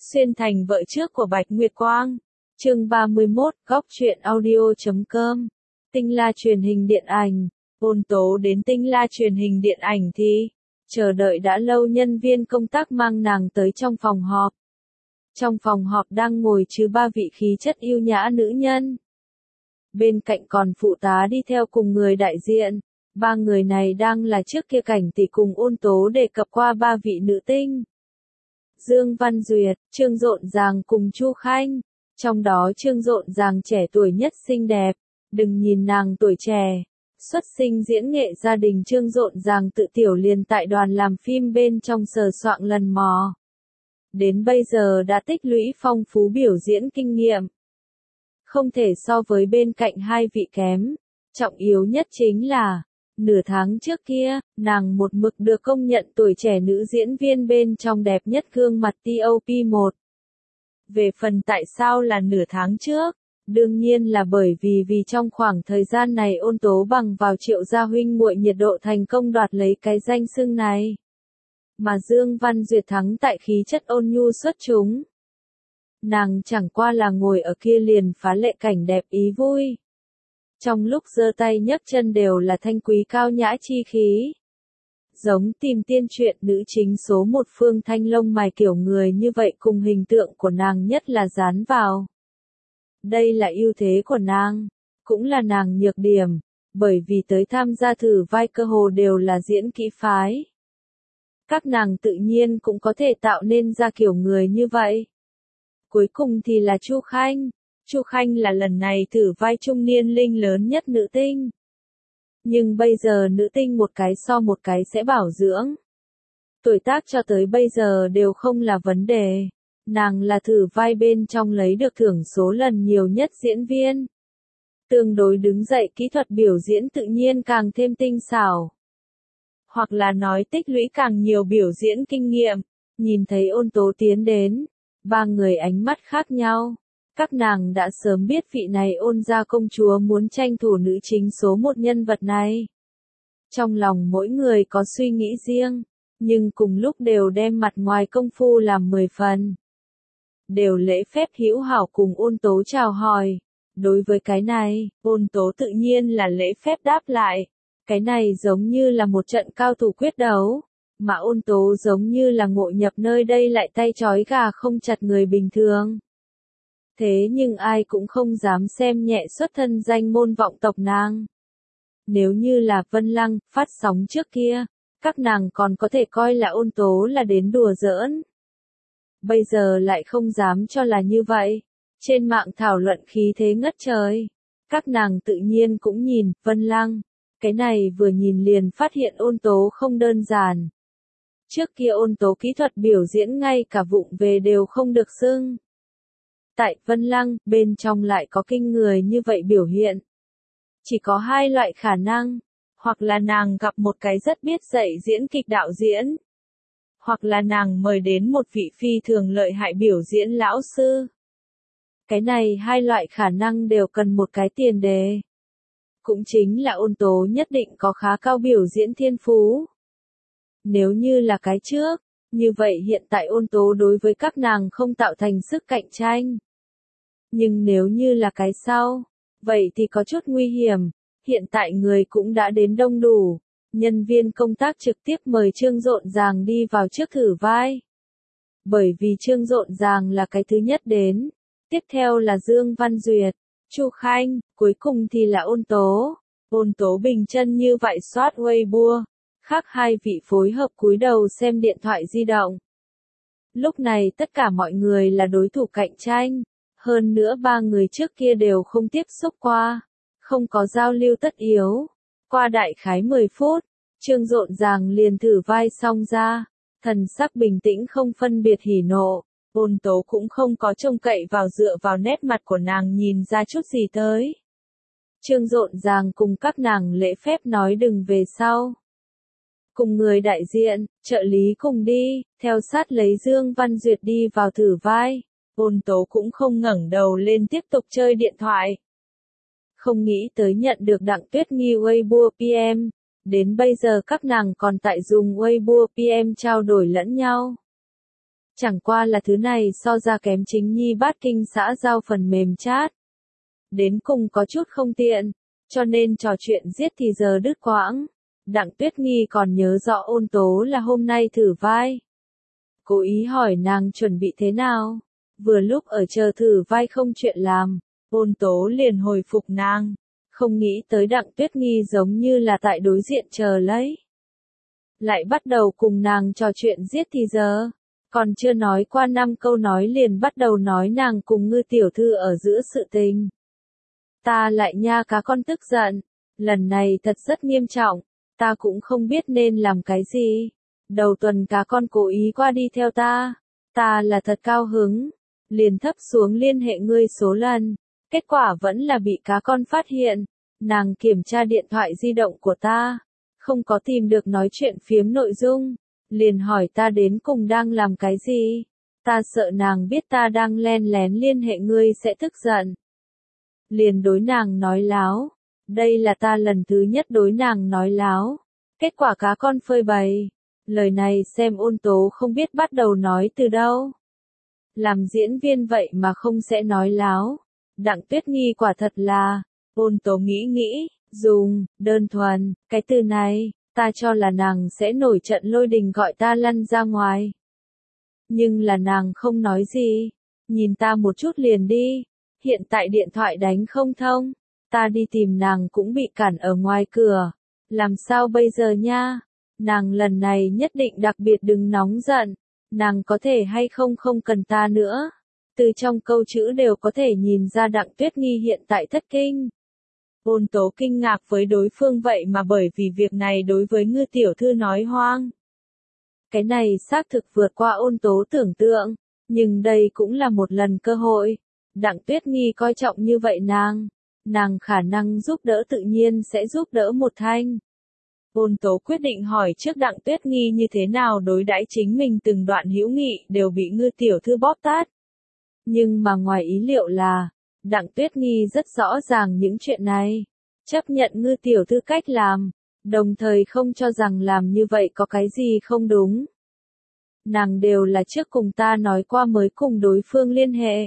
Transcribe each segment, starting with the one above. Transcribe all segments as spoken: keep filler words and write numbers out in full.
Xuyên thành vợ trước của Bạch Nguyệt Quang. Chương ba mươi mốt, góc truyện audio chấm com. Tinh La truyền hình điện ảnh. Ôn Tố đến Tinh La truyền hình điện ảnh thì chờ đợi đã lâu, nhân viên công tác mang nàng tới trong phòng họp. Trong phòng họp đang ngồi chứ ba vị khí chất yêu nhã nữ nhân. Bên cạnh còn phụ tá đi theo cùng người đại diện. Ba người này đang là trước kia Cảnh Tỷ cùng Ôn Tố đề cập qua ba vị nữ tinh. Dương Văn Duyệt, Trương Rộn Ràng cùng Chu Khanh. Trong đó Trương Rộn Ràng trẻ tuổi nhất, xinh đẹp. Đừng nhìn nàng tuổi trẻ. Xuất sinh diễn nghệ gia đình Trương Rộn Ràng tự tiểu liền tại đoàn làm phim bên trong sờ soạng lần mò. Đến bây giờ đã tích lũy phong phú biểu diễn kinh nghiệm. Không thể so với bên cạnh hai vị kém. Trọng yếu nhất chính là, nửa tháng trước kia, nàng một mực được công nhận tuổi trẻ nữ diễn viên bên trong đẹp nhất gương mặt top một. Về phần tại sao là nửa tháng trước, đương nhiên là bởi vì vì trong khoảng thời gian này Ôn Tố bằng vào Triệu gia huynh muội nhiệt độ thành công đoạt lấy cái danh xưng này. Mà Dương Văn Duyệt thắng tại khí chất ôn nhu xuất chúng. Nàng chẳng qua là ngồi ở kia liền phá lệ cảnh đẹp ý vui. Trong lúc giơ tay nhấc chân đều là thanh quý cao nhã chi khí. Giống Tìm Tiên truyện nữ chính số một Phương Thanh lông mày kiểu người như vậy cùng hình tượng của nàng nhất là dán vào. Đây là ưu thế của nàng, cũng là nàng nhược điểm, bởi vì tới tham gia thử vai cơ hồ đều là diễn kỹ phái. Các nàng tự nhiên cũng có thể tạo nên ra kiểu người như vậy. Cuối cùng thì là Chu Khanh. Chu Khanh là lần này thử vai trung niên linh lớn nhất nữ tinh. Nhưng bây giờ nữ tinh một cái so một cái sẽ bảo dưỡng. Tuổi tác cho tới bây giờ đều không là vấn đề. Nàng là thử vai bên trong lấy được thưởng số lần nhiều nhất diễn viên. Tương đối đứng dậy kỹ thuật biểu diễn tự nhiên càng thêm tinh xảo. Hoặc là nói tích lũy càng nhiều biểu diễn kinh nghiệm. Nhìn thấy Ôn Tố tiến đến, ba người ánh mắt khác nhau. Các nàng đã sớm biết vị này Ôn gia công chúa muốn tranh thủ nữ chính số một nhân vật này. Trong lòng mỗi người có suy nghĩ riêng, nhưng cùng lúc đều đem mặt ngoài công phu làm mười phần. Đều lễ phép hữu hảo cùng Ôn Tố chào hỏi. Đối với cái này, Ôn Tố tự nhiên là lễ phép đáp lại. Cái này giống như là một trận cao thủ quyết đấu, mà Ôn Tố giống như là ngộ nhập nơi đây lại tay trói gà không chặt người bình thường. Thế nhưng ai cũng không dám xem nhẹ xuất thân danh môn vọng tộc nàng. Nếu như là Vân Lăng, phát sóng trước kia, các nàng còn có thể coi là Ôn Tố là đến đùa giỡn. Bây giờ lại không dám cho là như vậy. Trên mạng thảo luận khí thế ngất trời. Các nàng tự nhiên cũng nhìn, Vân Lăng. Cái này vừa nhìn liền phát hiện Ôn Tố không đơn giản. Trước kia Ôn Tố kỹ thuật biểu diễn ngay cả vụng về đều không được xưng. Tại Vân Lăng, bên trong lại có kinh người như vậy biểu hiện. Chỉ có hai loại khả năng. Hoặc là nàng gặp một cái rất biết dạy diễn kịch đạo diễn. Hoặc là nàng mời đến một vị phi thường lợi hại biểu diễn lão sư. Cái này hai loại khả năng đều cần một cái tiền đề. Cũng chính là Ôn Tố nhất định có khá cao biểu diễn thiên phú. Nếu như là cái trước, như vậy hiện tại Ôn Tố đối với các nàng không tạo thành sức cạnh tranh. Nhưng nếu như là cái sau, vậy thì có chút nguy hiểm. Hiện tại người cũng đã đến đông đủ. Nhân viên công tác trực tiếp mời Trương Rộn Ràng đi vào trước thử vai. Bởi vì Trương Rộn Ràng là cái thứ nhất đến. Tiếp theo là Dương Văn Duyệt, Chu Khanh, cuối cùng thì là Ôn Tố. Ôn Tố bình chân như vậy soát Weibo. Khác hai vị phối hợp cúi đầu xem điện thoại di động. Lúc này tất cả mọi người là đối thủ cạnh tranh. Hơn nữa ba người trước kia đều không tiếp xúc qua. Không có giao lưu tất yếu. Qua đại khái mười phút, Trương Rộn Ràng liền thử vai xong ra. Thần sắc bình tĩnh không phân biệt hỉ nộ. Ôn Tố cũng không có trông cậy vào dựa vào nét mặt của nàng nhìn ra chút gì tới. Trương Rộn Ràng cùng các nàng lễ phép nói đừng về sau. Cùng người đại diện, trợ lý cùng đi, theo sát lấy Dương Văn Duyệt đi vào thử vai. Ôn Tố cũng không ngẩng đầu lên tiếp tục chơi điện thoại. Không nghĩ tới nhận được Đặng Tuyết Nghi Weibo pê em. Đến bây giờ các nàng còn tại dùng Weibo pê em trao đổi lẫn nhau. Chẳng qua là thứ này so ra kém chính nhi bát kinh xã giao phần mềm chat. Đến cùng có chút không tiện, cho nên trò chuyện giết thì giờ đứt quãng. Đặng Tuyết Nghi còn nhớ rõ Ôn Tố là hôm nay thử vai. Cố ý hỏi nàng chuẩn bị thế nào. Vừa lúc ở chờ thử vai không chuyện làm, Ôn Tố liền hồi phục nàng. Không nghĩ tới Đặng Tuyết Nghi giống như là tại đối diện chờ lấy. Lại bắt đầu cùng nàng trò chuyện giết thì giờ. Còn chưa nói qua năm câu nói liền bắt đầu nói nàng cùng Ngư tiểu thư ở giữa sự tình. Ta lại nha cá con tức giận. Lần này thật rất nghiêm trọng. Ta cũng không biết nên làm cái gì. Đầu tuần cá con cố ý qua đi theo ta. Ta là thật cao hứng. Liền thấp xuống liên hệ ngươi số lần. Kết quả vẫn là bị cá con phát hiện. Nàng kiểm tra điện thoại di động của ta. Không có tìm được nói chuyện phiếm nội dung. Liền hỏi ta đến cùng đang làm cái gì. Ta sợ nàng biết ta đang len lén liên hệ ngươi sẽ tức giận. Liền đối nàng nói láo. Đây là ta lần thứ nhất đối nàng nói láo. Kết quả cá con phơi bày. Lời này xem Ôn Tố không biết bắt đầu nói từ đâu. Làm diễn viên vậy mà không sẽ nói láo. Đặng Tuyết Nghi quả thật là. Ôn Tố nghĩ nghĩ, dùng, đơn thuần, cái từ này, ta cho là nàng sẽ nổi trận lôi đình gọi ta lăn ra ngoài. Nhưng là nàng không nói gì. Nhìn ta một chút liền đi. Hiện tại điện thoại đánh không thông. Ta đi tìm nàng cũng bị cản ở ngoài cửa. Làm sao bây giờ nha? Nàng lần này nhất định đặc biệt đừng nóng giận. Nàng có thể hay không không cần ta nữa. Từ trong câu chữ đều có thể nhìn ra Đặng Tuyết Nghi hiện tại thất kinh. Ôn Tố kinh ngạc với đối phương vậy mà bởi vì việc này đối với Ngư tiểu thư nói hoang. Cái này xác thực vượt qua Ôn Tố tưởng tượng. Nhưng đây cũng là một lần cơ hội. Đặng Tuyết Nghi coi trọng như vậy nàng. Nàng khả năng giúp đỡ tự nhiên sẽ giúp đỡ một thanh. Ôn Tố quyết định hỏi trước Đặng Tuyết Nghi như thế nào đối đãi chính mình từng đoạn hữu nghị đều bị Ngư tiểu thư bóp tát. Nhưng mà ngoài ý liệu là, Đặng Tuyết Nghi rất rõ ràng những chuyện này. Chấp nhận Ngư tiểu thư cách làm, đồng thời không cho rằng làm như vậy có cái gì không đúng. Nàng đều là trước cùng ta nói qua mới cùng đối phương liên hệ.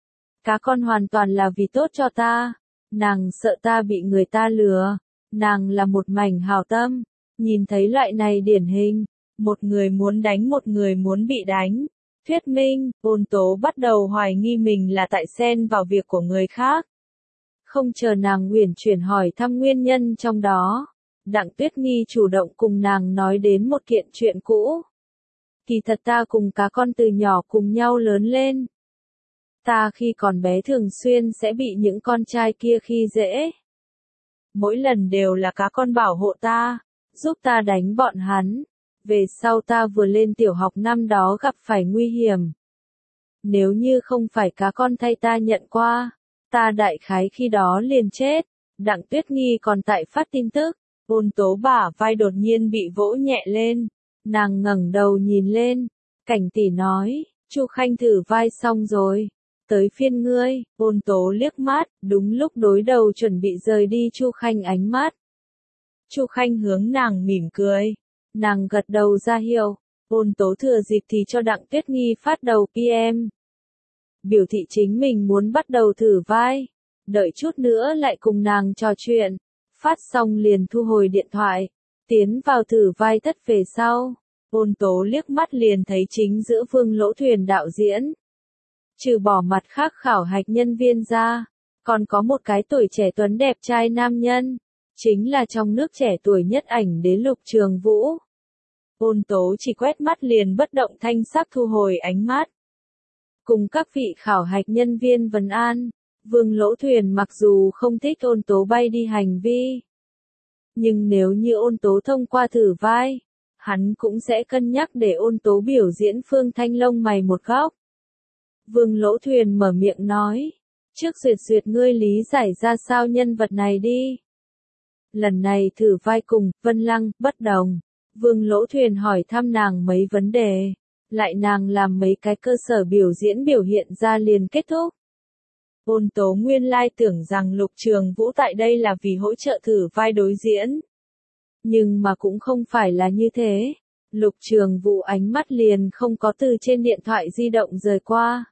Cá con hoàn toàn là vì tốt cho ta. Nàng sợ ta bị người ta lừa. Nàng là một mảnh hảo tâm. Nhìn thấy loại này điển hình. Một người muốn đánh một người muốn bị đánh. Thuyết minh, Ôn Tố bắt đầu hoài nghi mình là tại xen vào việc của người khác. Không chờ nàng uyển chuyển hỏi thăm nguyên nhân trong đó. Đặng Tuyết Nghi chủ động cùng nàng nói đến một kiện chuyện cũ. Kỳ thật ta cùng cá con từ nhỏ cùng nhau lớn lên. Ta khi còn bé thường xuyên sẽ bị những con trai kia khi dễ. Mỗi lần đều là cá con bảo hộ ta, giúp ta đánh bọn hắn. Về sau ta vừa lên tiểu học năm đó gặp phải nguy hiểm. Nếu như không phải cá con thay ta nhận qua, ta đại khái khi đó liền chết. Đặng Tuyết Nghi còn tại phát tin tức. Ôn Tố bả vai đột nhiên bị vỗ nhẹ lên. Nàng ngẩng đầu nhìn lên. Cảnh tỷ nói, Chu Khanh thử vai xong rồi. Tới phiên ngươi. Ôn Tố liếc mắt, đúng lúc đối đầu chuẩn bị rời đi Chu Khanh ánh mắt. Chu Khanh hướng nàng mỉm cười. Nàng gật đầu ra hiệu. Ôn Tố thừa dịp thì cho Đặng Tuyết Nghi phát đầu pê em. Biểu thị chính mình muốn bắt đầu thử vai. Đợi chút nữa lại cùng nàng trò chuyện. Phát xong liền thu hồi điện thoại. Tiến vào thử vai thất về sau. Ôn Tố liếc mắt liền thấy chính giữa Vương Lỗ Thuyền đạo diễn. Trừ bỏ mặt khác khảo hạch nhân viên ra, còn có một cái tuổi trẻ tuấn đẹp trai nam nhân. Chính là trong nước trẻ tuổi nhất ảnh đế Lục Trường Vũ. Ôn Tố chỉ quét mắt liền bất động thanh sắc thu hồi ánh mắt. Cùng các vị khảo hạch nhân viên vấn an, Vương Lỗ Thuyền mặc dù không thích Ôn Tố bay đi hành vi. Nhưng nếu như Ôn Tố thông qua thử vai, hắn cũng sẽ cân nhắc để Ôn Tố biểu diễn Phương Thanh lông mày một góc. Vương Lỗ Thuyền mở miệng nói, trước duyệt duyệt ngươi lý giải ra sao nhân vật này đi. Lần này thử vai cùng, Vân Lăng, bất đồng. Vương Lỗ Thuyền hỏi thăm nàng mấy vấn đề, lại nàng làm mấy cái cơ sở biểu diễn biểu hiện ra liền kết thúc. Ôn Tố nguyên lai tưởng rằng Lục Trường Vũ tại đây là vì hỗ trợ thử vai đối diễn. Nhưng mà cũng không phải là như thế. Lục Trường Vũ ánh mắt liền không có từ trên điện thoại di động rời qua.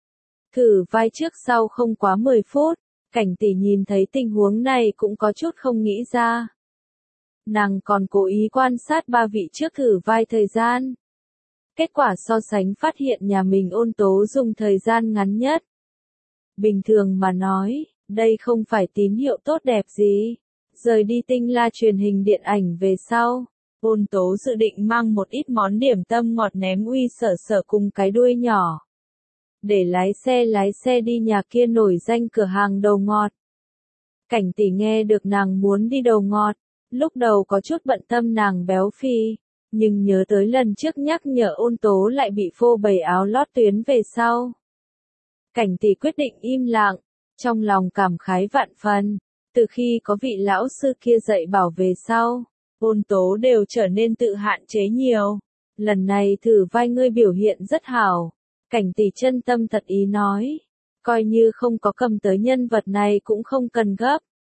Thử vai trước sau không quá mười phút, Cảnh Tỷ nhìn thấy tình huống này cũng có chút không nghĩ ra. Nàng còn cố ý quan sát ba vị trước thử vai thời gian. Kết quả so sánh phát hiện nhà mình Ôn Tố dùng thời gian ngắn nhất. Bình thường mà nói, đây không phải tín hiệu tốt đẹp gì. Rời đi Tinh La truyền hình điện ảnh về sau, Ôn Tố dự định mang một ít món điểm tâm ngọt ném Uy Sở Sở cùng cái đuôi nhỏ. Để lái xe lái xe đi nhà kia nổi danh cửa hàng đầu ngọt. Cảnh Tỷ nghe được nàng muốn đi đầu ngọt, lúc đầu có chút bận tâm nàng béo phì, nhưng nhớ tới lần trước nhắc nhở Ôn Tố lại bị phô bày áo lót tuyến về sau. Cảnh Tỷ quyết định im lặng, trong lòng cảm khái vạn phần, từ khi có vị lão sư kia dạy bảo về sau, Ôn Tố đều trở nên tự hạn chế nhiều. Lần này thử vai ngươi biểu hiện rất hảo. Cảnh Tỷ chân tâm thật ý nói, coi như không có cầm tới nhân vật này cũng không cần gấp.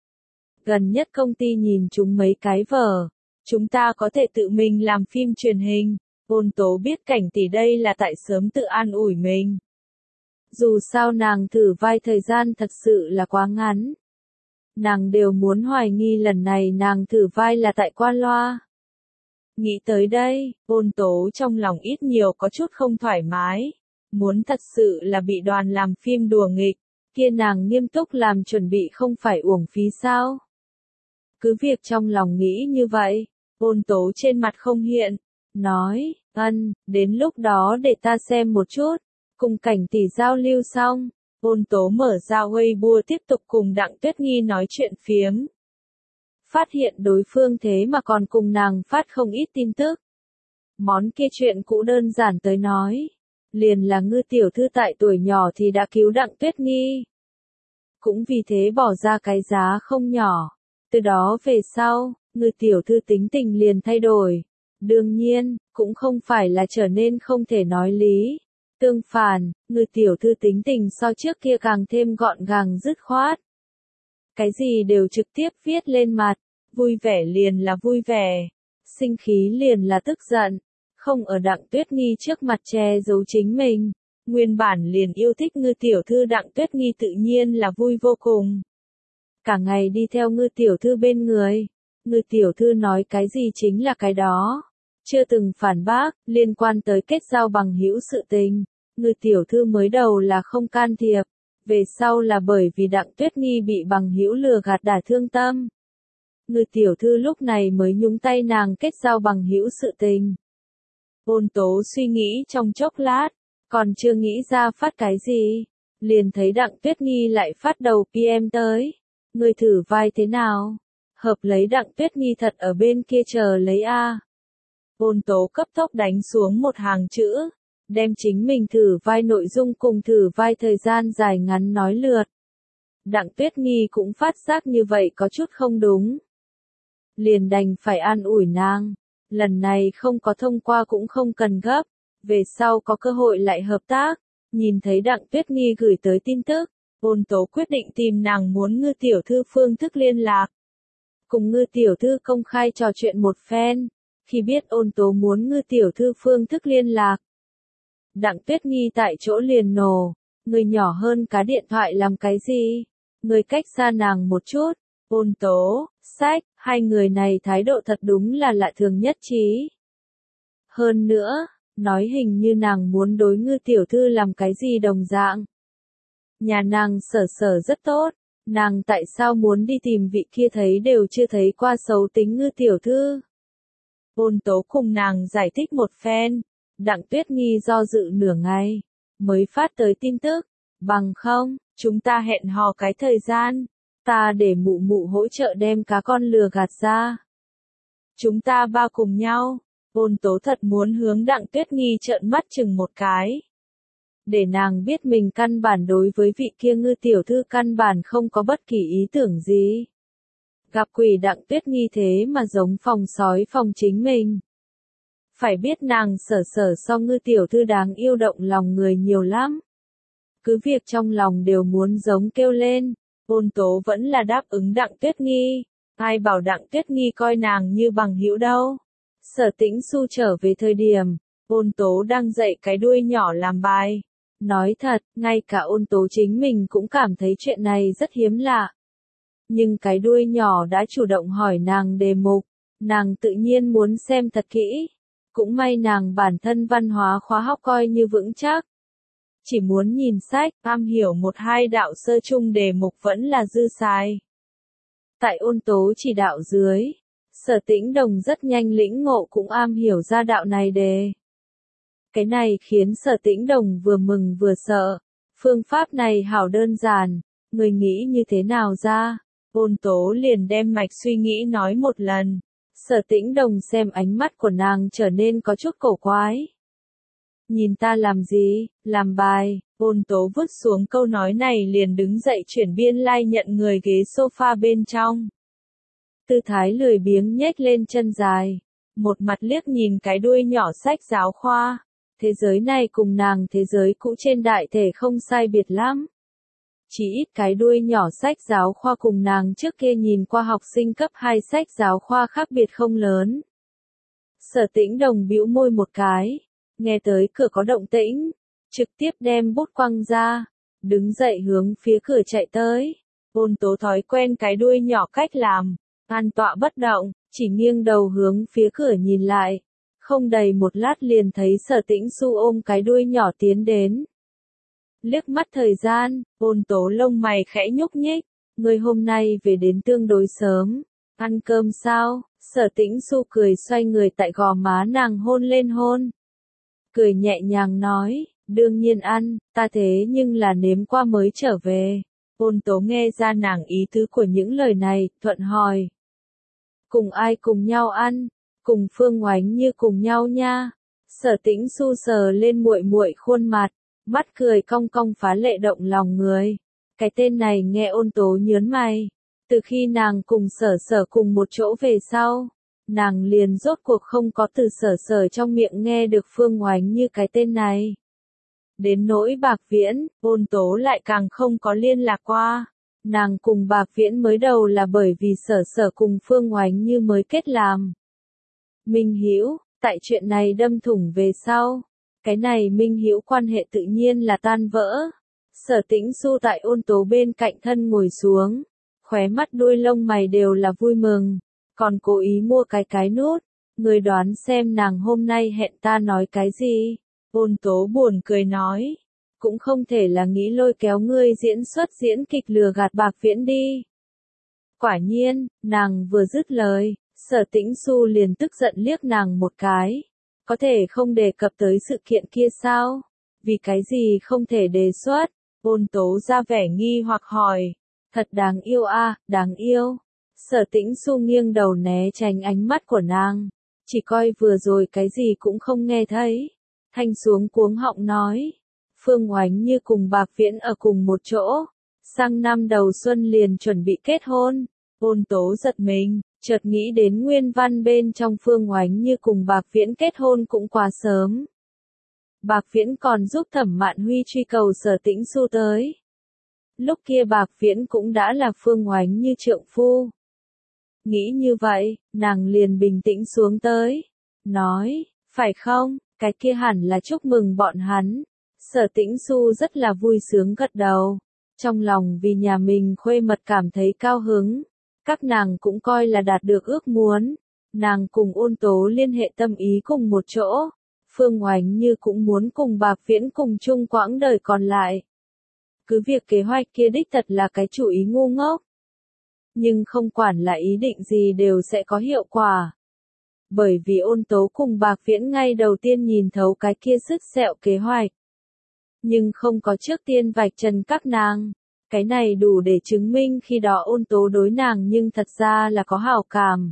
Gần nhất công ty nhìn chúng mấy cái vở, chúng ta có thể tự mình làm phim truyền hình. Ôn Tố biết Cảnh Tỷ đây là tại sớm tự an ủi mình. Dù sao nàng thử vai thời gian thật sự là quá ngắn. Nàng đều muốn hoài nghi lần này nàng thử vai là tại qua loa. Nghĩ tới đây, Ôn Tố trong lòng ít nhiều có chút không thoải mái. Muốn thật sự là bị đoàn làm phim đùa nghịch, kia nàng nghiêm túc làm chuẩn bị không phải uổng phí sao. Cứ việc trong lòng nghĩ như vậy, Ôn Tố trên mặt không hiện, nói, ân, đến lúc đó để ta xem một chút. Cùng Cảnh Tỷ giao lưu xong, Ôn Tố mở ra Weibo tiếp tục cùng Đặng Tuyết Nghi nói chuyện phiếm. Phát hiện đối phương thế mà còn cùng nàng phát không ít tin tức. Món kia chuyện cũ đơn giản tới nói, liền là Ngư tiểu thư tại tuổi nhỏ thì đã cứu Đặng Tuyết Nghi. Cũng vì thế bỏ ra cái giá không nhỏ. Từ đó về sau, Ngư tiểu thư tính tình liền thay đổi. Đương nhiên, cũng không phải là trở nên không thể nói lý. Tương phản, Ngư tiểu thư tính tình so trước kia càng thêm gọn gàng dứt khoát. Cái gì đều trực tiếp viết lên mặt, vui vẻ liền là vui vẻ, sinh khí liền là tức giận, không ở Đặng Tuyết Nghi trước mặt che giấu chính mình. Nguyên bản liền yêu thích Ngư tiểu thư Đặng Tuyết Nghi tự nhiên là vui vô cùng. Cả ngày đi theo Ngư tiểu thư bên người, Ngư tiểu thư nói cái gì chính là cái đó. Chưa từng phản bác, liên quan tới kết giao bằng hữu sự tình, Ngư tiểu thư mới đầu là không can thiệp, về sau là bởi vì Đặng Tuyết Nghi bị bằng hữu lừa gạt đả thương tâm. Ngư tiểu thư lúc này mới nhúng tay nàng kết giao bằng hữu sự tình. Ôn Tố suy nghĩ trong chốc lát, còn chưa nghĩ ra phát cái gì, liền thấy Đặng Tuyết Nghi lại phát đầu pê em tới. Ngươi thử vai thế nào? Hợp lấy Đặng Tuyết Nghi thật ở bên kia chờ lấy a. Ôn Tố cấp tốc đánh xuống một hàng chữ, đem chính mình thử vai nội dung cùng thử vai thời gian dài ngắn nói lượt. Đặng Tuyết Nghi cũng phát giác như vậy có chút không đúng. Liền đành phải an ủi nàng, lần này không có thông qua cũng không cần gấp, về sau có cơ hội lại hợp tác. Nhìn thấy Đặng Tuyết Nghi gửi tới tin tức, Ôn Tố quyết định tìm nàng muốn Ngư tiểu thư phương thức liên lạc. Cùng Ngư tiểu thư công khai trò chuyện một phen, khi biết Ôn Tố muốn Ngư tiểu thư phương thức liên lạc. Đặng Tuyết Nghi tại chỗ liền nổ, người nhỏ hơn cá điện thoại làm cái gì? Người cách xa nàng một chút. Ôn Tố, sách, hai người này thái độ thật đúng là lạ thường nhất trí. Hơn nữa, nói hình như nàng muốn đối Ngư tiểu thư làm cái gì đồng dạng. Nhà nàng Sở Sở rất tốt, nàng tại sao muốn đi tìm vị kia thấy đều chưa thấy qua xấu tính Ngư tiểu thư? Ôn Tố cùng nàng giải thích một phen, Đặng Tuyết Nghi do dự nửa ngày, mới phát tới tin tức, bằng không, chúng ta hẹn hò cái thời gian, ta để mụ mụ hỗ trợ đem cá con lừa gạt ra. Chúng ta ba cùng nhau. Ôn Tố thật muốn hướng Đặng Tuyết Nghi trợn mắt chừng một cái. Để nàng biết mình căn bản đối với vị kia Ngư tiểu thư căn bản không có bất kỳ ý tưởng gì. Gặp quỷ Đặng Tuyết Nghi thế mà giống phòng sói phòng chính mình. Phải biết nàng Sở Sở so Ngư tiểu thư đáng yêu động lòng người nhiều lắm. Cứ việc trong lòng đều muốn giống kêu lên, Ôn Tố vẫn là đáp ứng Đặng Tuyết Nghi. Ai bảo Đặng Tuyết Nghi coi nàng như bằng hữu đâu. Sở Tĩnh Xu trở về thời điểm, Ôn Tố đang dạy cái đuôi nhỏ làm bài. Nói thật, ngay cả Ôn Tố chính mình cũng cảm thấy chuyện này rất hiếm lạ. Nhưng cái đuôi nhỏ đã chủ động hỏi nàng đề mục, nàng tự nhiên muốn xem thật kỹ. Cũng may nàng bản thân văn hóa khóa học coi như vững chắc. Chỉ muốn nhìn sách, am hiểu một hai đạo sơ chung đề mục vẫn là dư xài. Tại Ôn Tố chỉ đạo dưới, Sở Tĩnh Đồng rất nhanh lĩnh ngộ cũng am hiểu ra đạo này đề. Cái này khiến Sở Tĩnh Đồng vừa mừng vừa sợ. Phương pháp này hảo đơn giản, người nghĩ như thế nào ra? Ôn Tố liền đem mạch suy nghĩ nói một lần. Sở Tĩnh Đồng xem ánh mắt của nàng trở nên có chút cổ quái. Nhìn ta làm gì, làm bài, Ôn Tố vứt xuống câu nói này liền đứng dậy chuyển biên lai nhận người ghế sofa bên trong. Tư thái lười biếng nhếch lên chân dài, một mặt liếc nhìn cái đuôi nhỏ sách giáo khoa. Thế giới này cùng nàng thế giới cũ trên đại thể không sai biệt lắm. Chỉ ít cái đuôi nhỏ sách giáo khoa cùng nàng trước kia nhìn qua học sinh cấp hai sách giáo khoa khác biệt không lớn. Sở Tĩnh Đồng bĩu môi một cái, nghe tới cửa có động tĩnh, trực tiếp đem bút quăng ra, đứng dậy hướng phía cửa chạy tới. Ôn Tố thói quen cái đuôi nhỏ cách làm, an tọa bất động, chỉ nghiêng đầu hướng phía cửa nhìn lại. Không đầy một lát liền thấy Sở Tĩnh Xu ôm cái đuôi nhỏ tiến đến. Liếc mắt thời gian, Ôn Tố lông mày khẽ nhúc nhích, người hôm nay về đến tương đối sớm, ăn cơm sao? Sở Tĩnh Xu cười xoay người tại gò má nàng hôn lên hôn. Cười nhẹ nhàng nói, đương nhiên ăn, ta thế nhưng là nếm qua mới trở về. Ôn Tố nghe ra nàng ý tứ của những lời này, thuận hỏi. Cùng ai cùng nhau ăn? Cùng Phương Oánh Như cùng nhau nha. Sở Tĩnh Xu sờ lên muội muội khuôn mặt, mắt cười cong cong phá lệ động lòng người. Cái tên này nghe Ôn Tố nhớn mày. Từ khi nàng cùng Sở Sở cùng một chỗ về sau, nàng liền rốt cuộc không có từ Sở Sở trong miệng nghe được Phương Oánh Như cái tên này. Đến nỗi Bạc Viễn, Ôn Tố lại càng không có liên lạc qua. Nàng cùng Bạc Viễn mới đầu là bởi vì Sở Sở cùng Phương Oánh Như mới kết làm. Minh Hữu, tại chuyện này đâm thủng về sau, cái này Minh Hữu quan hệ tự nhiên là tan vỡ. Sở Tĩnh Xu tại Ôn Tố bên cạnh thân ngồi xuống, khóe mắt đuôi lông mày đều là vui mừng, còn cố ý mua cái cái nút. Người đoán xem nàng hôm nay hẹn ta nói cái gì? Ôn Tố buồn cười nói, cũng không thể là nghĩ lôi kéo ngươi diễn xuất diễn kịch lừa gạt Bạc Viễn đi. Quả nhiên, nàng vừa dứt lời, Sở Tĩnh Xu liền tức giận liếc nàng một cái. Có thể không đề cập tới sự kiện kia sao? Vì cái gì không thể đề xuất? Ôn Tố ra vẻ nghi hoặc hỏi. Thật đáng yêu a, à, đáng yêu. Sở Tĩnh Xu nghiêng đầu né tránh ánh mắt của nàng. Chỉ coi vừa rồi cái gì cũng không nghe thấy. Thanh xuống cuống họng nói. Phương Oánh Như cùng Bạc Viễn ở cùng một chỗ. Sang năm đầu xuân liền chuẩn bị kết hôn. Ôn Tố giật mình, chợt nghĩ đến nguyên văn bên trong Phương Oánh Như cùng Bạc Viễn kết hôn cũng quá sớm. Bạc Viễn còn giúp Thẩm Mạn Huy truy cầu Sở Tĩnh Xu tới. Lúc kia Bạc Viễn cũng đã là Phương Oánh Như trượng phu. Nghĩ như vậy, nàng liền bình tĩnh xuống tới. Nói, phải không, cái kia hẳn là chúc mừng bọn hắn. Sở Tĩnh Xu rất là vui sướng gật đầu. Trong lòng vì nhà mình khuê mật cảm thấy cao hứng. Các nàng cũng coi là đạt được ước muốn. Nàng cùng Ôn Tố liên hệ tâm ý cùng một chỗ. Phương Oánh Như cũng muốn cùng Bạc Viễn cùng chung quãng đời còn lại. Cứ việc kế hoạch kia đích thật là cái chủ ý ngu ngốc. Nhưng không quản là ý định gì đều sẽ có hiệu quả. Bởi vì Ôn Tố cùng Bạc Viễn ngay đầu tiên nhìn thấu cái kia sứt sẹo kế hoạch. Nhưng không có trước tiên vạch trần các nàng. Cái này đủ để chứng minh khi đó Ôn Tố đối nàng nhưng thật ra là có hảo cảm.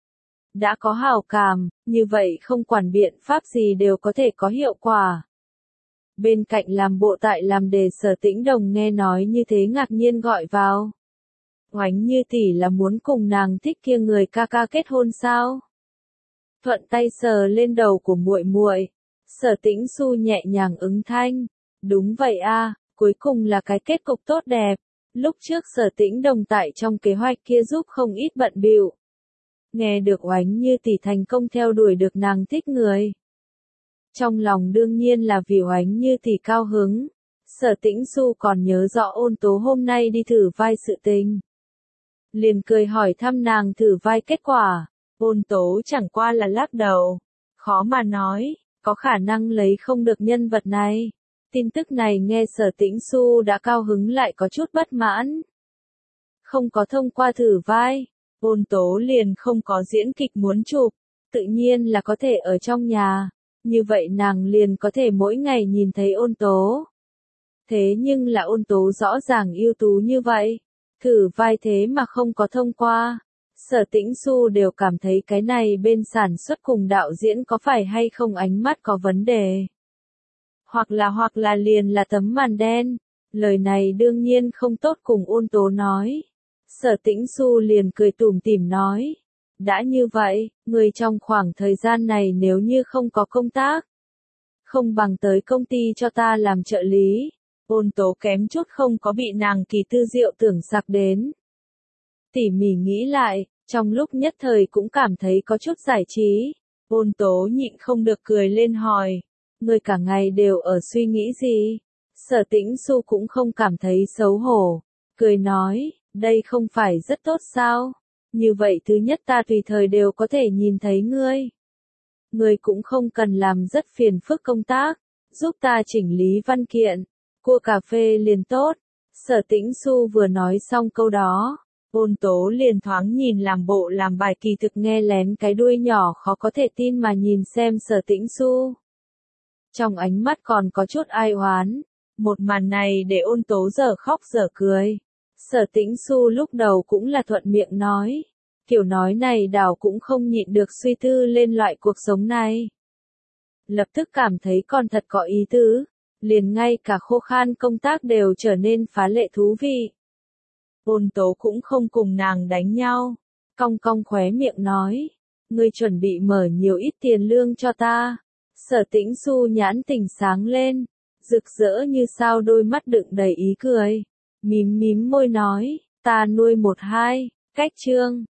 Đã có hảo cảm, như vậy không quản biện pháp gì đều có thể có hiệu quả. Bên cạnh làm bộ tại làm đề Sở Tĩnh Đồng nghe nói như thế ngạc nhiên gọi vào. Oánh Như tỷ là muốn cùng nàng thích kia người ca ca kết hôn sao? Thuận tay sờ lên đầu của muội muội, Sở Tĩnh Xu nhẹ nhàng ứng thanh. Đúng vậy a, cuối cùng là cái kết cục tốt đẹp. Lúc trước Sở Tĩnh Đồng tại trong kế hoạch kia giúp không ít bận bịu. Nghe được Oánh Như tỷ thành công theo đuổi được nàng thích người. Trong lòng đương nhiên là vì Oánh Như tỷ cao hứng. Sở Tĩnh Xu còn nhớ rõ Ôn Tố hôm nay đi thử vai sự tình. Liền cười hỏi thăm nàng thử vai kết quả. Ôn Tố chẳng qua là lắc đầu. Khó mà nói, có khả năng lấy không được nhân vật này. Tin tức này nghe Sở Tĩnh Xu đã cao hứng lại có chút bất mãn. Không có thông qua thử vai, Ôn Tố liền không có diễn kịch muốn chụp, tự nhiên là có thể ở trong nhà. Như vậy nàng liền có thể mỗi ngày nhìn thấy Ôn Tố. Thế nhưng là Ôn Tố rõ ràng ưu tú như vậy, thử vai thế mà không có thông qua. Sở Tĩnh Xu đều cảm thấy cái này bên sản xuất cùng đạo diễn có phải hay không ánh mắt có vấn đề. Hoặc là hoặc là liền là tấm màn đen. Lời này đương nhiên không tốt cùng Ôn Tố nói. Sở Tĩnh Xu liền cười tủm tỉm nói. Đã như vậy, người trong khoảng thời gian này nếu như không có công tác, không bằng tới công ty cho ta làm trợ lý. Ôn Tố kém chút không có bị nàng Kỳ Tư Diệu tưởng sặc đến. Tỉ mỉ nghĩ lại, trong lúc nhất thời cũng cảm thấy có chút giải trí. Ôn Tố nhịn không được cười lên hỏi. Người cả ngày đều ở suy nghĩ gì? Sở Tĩnh Xu cũng không cảm thấy xấu hổ. Cười nói, đây không phải rất tốt sao? Như vậy thứ nhất ta tùy thời đều có thể nhìn thấy ngươi. Ngươi cũng không cần làm rất phiền phức công tác, giúp ta chỉnh lý văn kiện, cua cà phê liền tốt. Sở Tĩnh Xu vừa nói xong câu đó, Ôn Tố liền thoáng nhìn làm bộ làm bài kỳ thực nghe lén cái đuôi nhỏ khó có thể tin mà nhìn xem Sở Tĩnh Xu. Trong ánh mắt còn có chút ai oán, một màn này để Ôn Tố dở khóc dở cười. Sở Tĩnh Xu lúc đầu cũng là thuận miệng nói, kiểu nói này đảo cũng không nhịn được suy tư lên loại cuộc sống này. Lập tức cảm thấy còn thật có ý tứ, liền ngay cả khô khan công tác đều trở nên phá lệ thú vị. Ôn Tố cũng không cùng nàng đánh nhau, cong cong khóe miệng nói, ngươi chuẩn bị mở nhiều ít tiền lương cho ta. Sở Tĩnh Xu nhãn tỉnh sáng lên, rực rỡ như sao đôi mắt đựng đầy ý cười, mím mím môi nói, ta nuôi một hai, cách chương.